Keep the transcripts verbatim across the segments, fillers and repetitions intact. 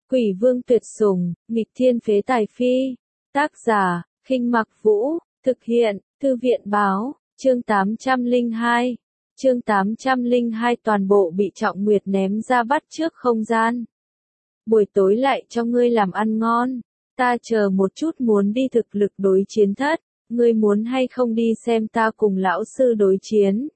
Quỷ vương tuyệt sủng, nghịch thiên phế tài phi. Tác giả, Khinh Mặc Vũ, thực hiện, Thư viện báo, chương tám trăm lẻ hai. Chương tám trăm lẻ hai toàn bộ bị Trọng Nguyệt ném ra bắt trước không gian. Buổi tối lại cho ngươi làm ăn ngon, ta chờ một chút muốn đi thực lực đối chiến thất, ngươi muốn hay không đi xem ta cùng lão sư đối chiến.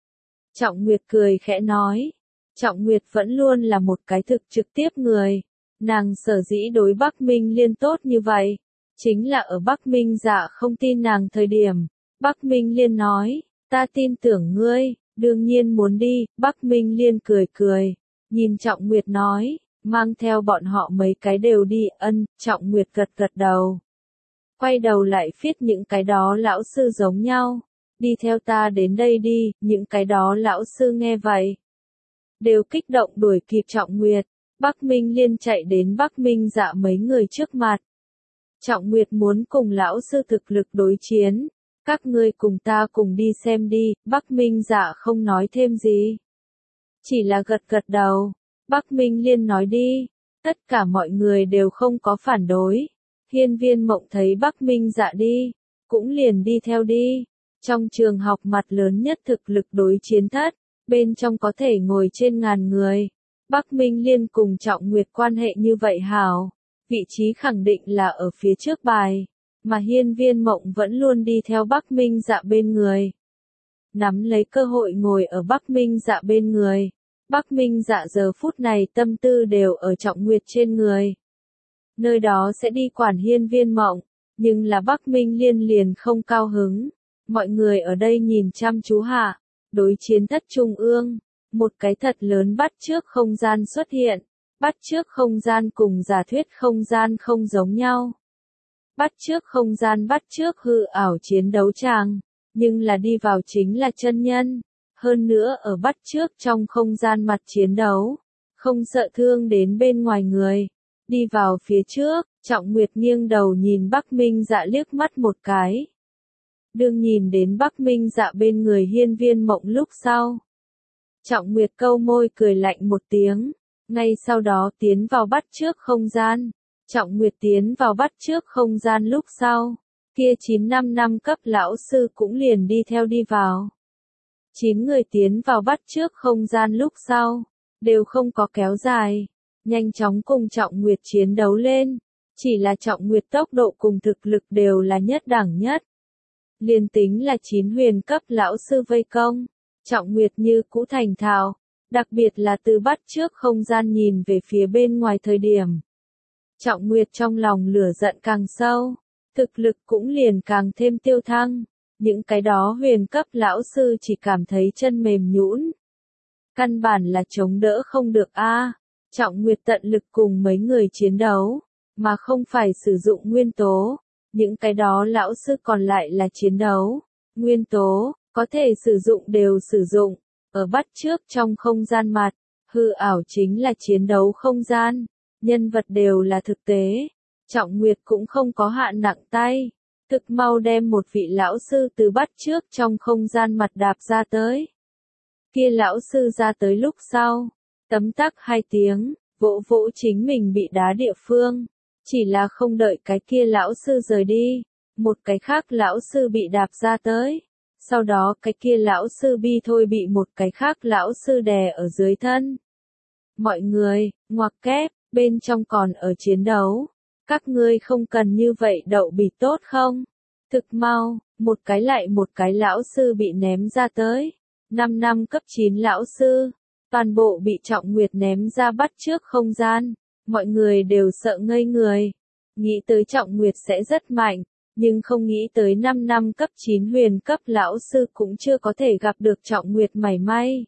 Trọng Nguyệt cười khẽ nói, Trọng Nguyệt vẫn luôn là một cái thực trực tiếp người, nàng sở dĩ đối Bắc Minh Liên tốt như vậy, chính là ở Bắc Minh Dạ không tin nàng thời điểm, Bắc Minh Liên nói, ta tin tưởng ngươi, đương nhiên muốn đi, Bắc Minh Liên cười cười, nhìn Trọng Nguyệt nói, mang theo bọn họ mấy cái đều đi, ân, Trọng Nguyệt gật gật đầu. Quay đầu lại phiết những cái đó lão sư giống nhau, đi theo ta đến đây đi, những cái đó lão sư nghe vậy. Đều kích động đuổi kịp Trọng Nguyệt, Bắc Minh Liên chạy đến Bắc Minh Dạ mấy người trước mặt. Trọng Nguyệt muốn cùng lão sư thực lực đối chiến, các ngươi cùng ta cùng đi xem đi, Bắc Minh Dạ không nói thêm gì. Chỉ là gật gật đầu, Bắc Minh Liên nói đi, tất cả mọi người đều không có phản đối. Hiên Viên Mộng thấy Bắc Minh Dạ đi, cũng liền đi theo đi. Trong trường học mặt lớn nhất thực lực đối chiến thất, bên trong có thể ngồi trên ngàn người. Bắc Minh Liên cùng Trọng Nguyệt quan hệ như vậy hảo, vị trí khẳng định là ở phía trước bài, mà Hiên Viên Mộng vẫn luôn đi theo Bắc Minh Dạ bên người. Nắm lấy cơ hội ngồi ở Bắc Minh Dạ bên người, Bắc Minh Dạ giờ phút này tâm tư đều ở Trọng Nguyệt trên người. Nơi đó sẽ đi quản Hiên Viên Mộng, nhưng là Bắc Minh Liên liền không cao hứng. Mọi người ở đây nhìn chăm chú hạ, đối chiến thất trung ương, một cái thật lớn bắt chước không gian xuất hiện, bắt chước không gian cùng giả thuyết không gian không giống nhau. Bắt chước không gian bắt chước hư ảo chiến đấu tràng, nhưng là đi vào chính là chân nhân, hơn nữa ở bắt chước trong không gian mặt chiến đấu, không sợ thương đến bên ngoài người. Đi vào phía trước, Trọng Nguyệt nghiêng đầu nhìn Bắc Minh Dạ liếc mắt một cái. Đương nhìn đến Bắc Minh Dạ bên người Hiên Viên Mộng lúc sau. Trọng Nguyệt câu môi cười lạnh một tiếng, ngay sau đó tiến vào bắt trước không gian. Trọng Nguyệt tiến vào bắt trước không gian lúc sau, kia chín năm năm cấp lão sư cũng liền đi theo đi vào. Chín người tiến vào bắt trước không gian lúc sau, đều không có kéo dài, nhanh chóng cùng Trọng Nguyệt chiến đấu lên, chỉ là Trọng Nguyệt tốc độ cùng thực lực đều là nhất đẳng nhất. Liên tính là chín huyền cấp lão sư vây công, Trọng Nguyệt như cũ thành thạo, đặc biệt là từ bắt trước không gian nhìn về phía bên ngoài thời điểm. Trọng Nguyệt trong lòng lửa giận càng sâu, thực lực cũng liền càng thêm tiêu thăng, những cái đó huyền cấp lão sư chỉ cảm thấy chân mềm nhũn. Căn bản là chống đỡ không được a. Trọng Nguyệt tận lực cùng mấy người chiến đấu, mà không phải sử dụng nguyên tố. Những cái đó lão sư còn lại là chiến đấu. Nguyên tố, có thể sử dụng đều sử dụng. Ở bắt trước trong không gian mặt, hư ảo chính là chiến đấu không gian. Nhân vật đều là thực tế. Trọng Nguyệt cũng không có hạ nặng tay. Thực mau đem một vị lão sư từ bắt trước trong không gian mặt đạp ra tới. Kia lão sư ra tới lúc sau. Tấm tắc hai tiếng, vỗ vỗ chính mình bị đá địa phương. Chỉ là không đợi cái kia lão sư rời đi, một cái khác lão sư bị đạp ra tới. Sau đó cái kia lão sư bi thôi bị một cái khác lão sư đè ở dưới thân. Mọi người, ngoặc kép, bên trong còn ở chiến đấu. Các ngươi không cần như vậy đậu bị tốt không? Thực mau, một cái lại một cái lão sư bị ném ra tới. Năm năm cấp chín lão sư. Toàn bộ bị Trọng Nguyệt ném ra bắt trước không gian, mọi người đều sợ ngây người. Nghĩ tới Trọng Nguyệt sẽ rất mạnh, nhưng không nghĩ tới năm năm cấp chín huyền cấp lão sư cũng chưa có thể gặp được Trọng Nguyệt mảy may.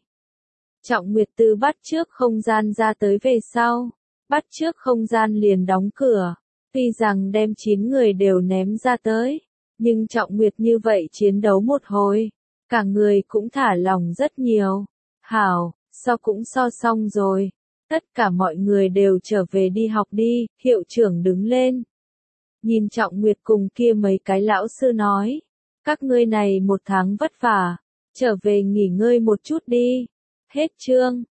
Trọng Nguyệt từ bắt trước không gian ra tới về sau, bắt trước không gian liền đóng cửa, tuy rằng đem chín người đều ném ra tới, nhưng Trọng Nguyệt như vậy chiến đấu một hồi, cả người cũng thả lòng rất nhiều. Hảo. So cũng so xong rồi, tất cả mọi người đều trở về đi học đi, hiệu trưởng đứng lên. Nhìn Trọng Nguyệt cùng kia mấy cái lão sư nói, các ngươi này một tháng vất vả, trở về nghỉ ngơi một chút đi. Hết chương.